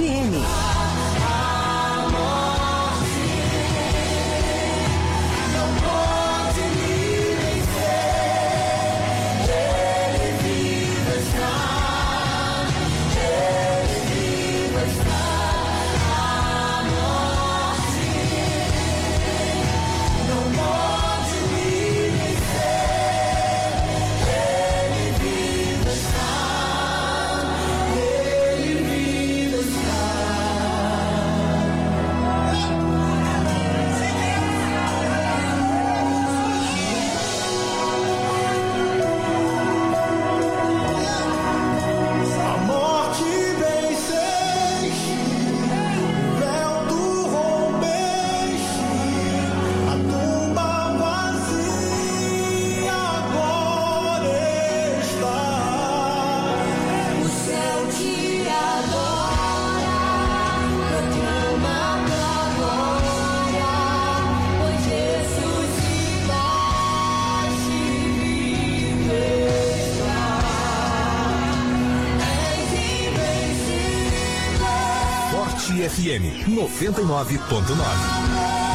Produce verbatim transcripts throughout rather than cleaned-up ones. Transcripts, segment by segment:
M. F M noventa e nove ponto nove.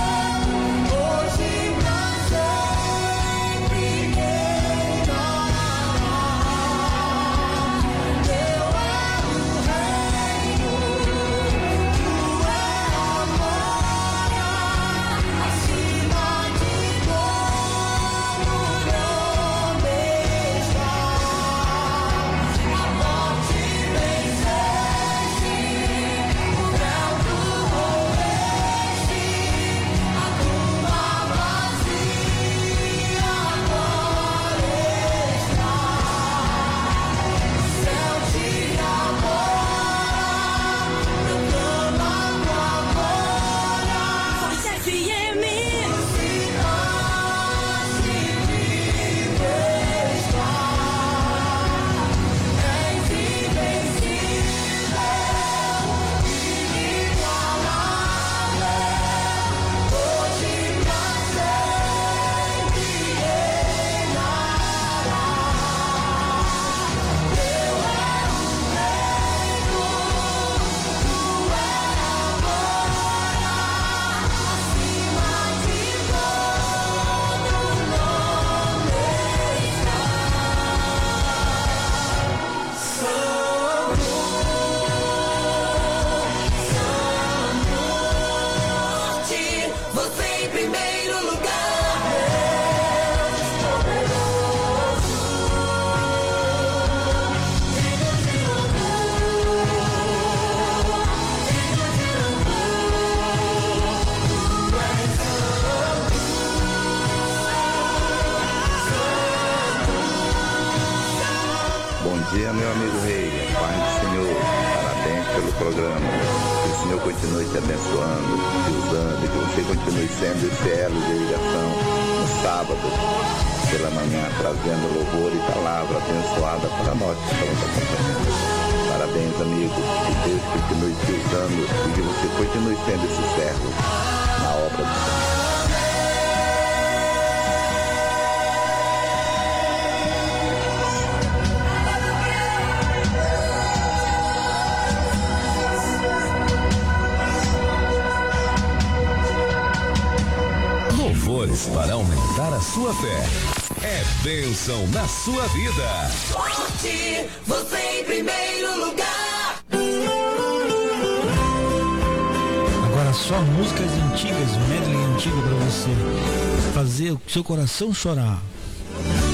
dia, meu amigo Rei, Pai do Senhor, parabéns pelo programa, que o Senhor continue te abençoando, te usando, que você continue sendo esse elo de ligação no sábado, pela manhã, trazendo louvor e palavra abençoada para nós que estamos acompanhando. Parabéns, amigo, que Deus continue te usando e que você continue sendo esse servo na obra do Senhor. Louvores para aumentar a sua fé. É bênção na sua vida. Forte, você em primeiro lugar. Agora só músicas antigas, medley antigo pra você fazer o seu coração chorar.